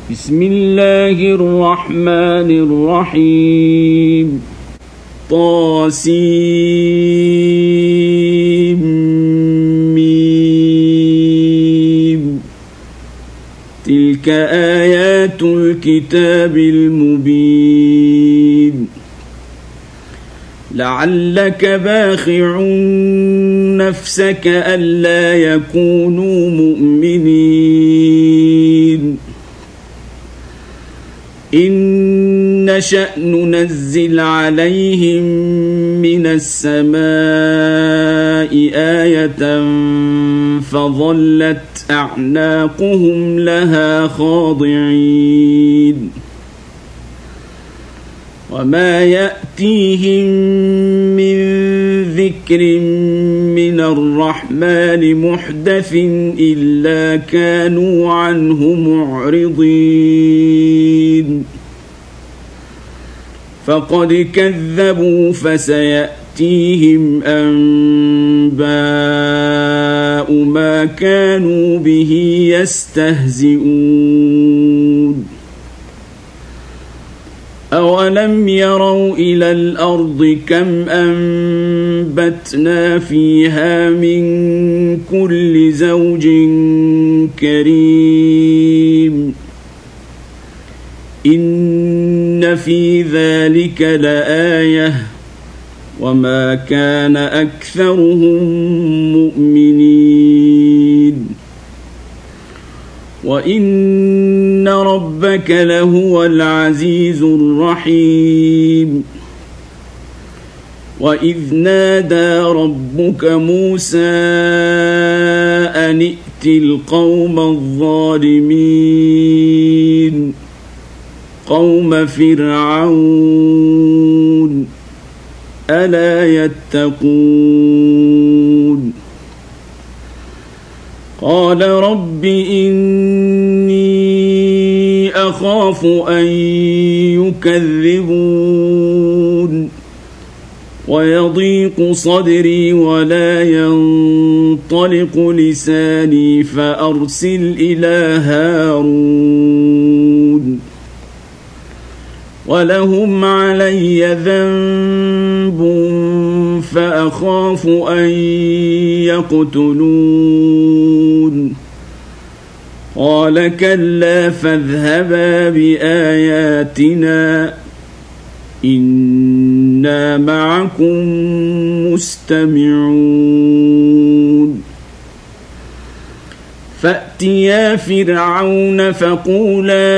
بسم الله الرحمن الرحيم طاسيم تلك آيات الكتاب المبين لعلك باخع نفسك ألا يكونوا مؤمنين إن نشأ ننزل عليهم من السماء آية فظلت أعناقهم لها خاضعين وما يأتيهم من ذكر من الرحمن محدث إلا كانوا عنه معرضين فقد كذبوا فسيأتيهم أنباء ما كانوا به يستهزئون أولم يروا إلى الأرض كم أنبتنا فيها من كل زوج كريم إن في ذلك لآية وما كان أكثرهم مؤمنين وإن ربك لهو العزيز الرحيم وإذ نادى ربك موسى أن ائت القوم الظالمين قوم فرعون ألا يتقون قال رب إني أخاف أن يكذبون ويضيق صدري ولا ينطلق لساني فأرسل إلى هارون ولهم علي ذنب فأخاف أن يقتلون قال كلا فاذهبا بآياتنا إنا معكم مستمعون فأتيا فرعون فقولا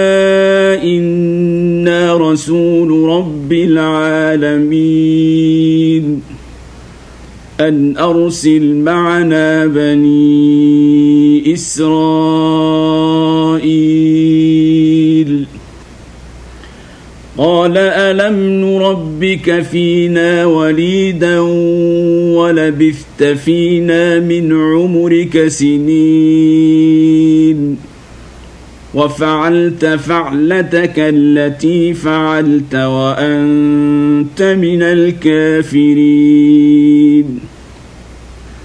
إنا رسول رب العالمين أن أرسل معنا بني إسرائيل قال ألم نربك فينا وليدا ولبثت فينا من عمرك سنين وفعلت فعلتك التي فعلت وأنت من الكافرين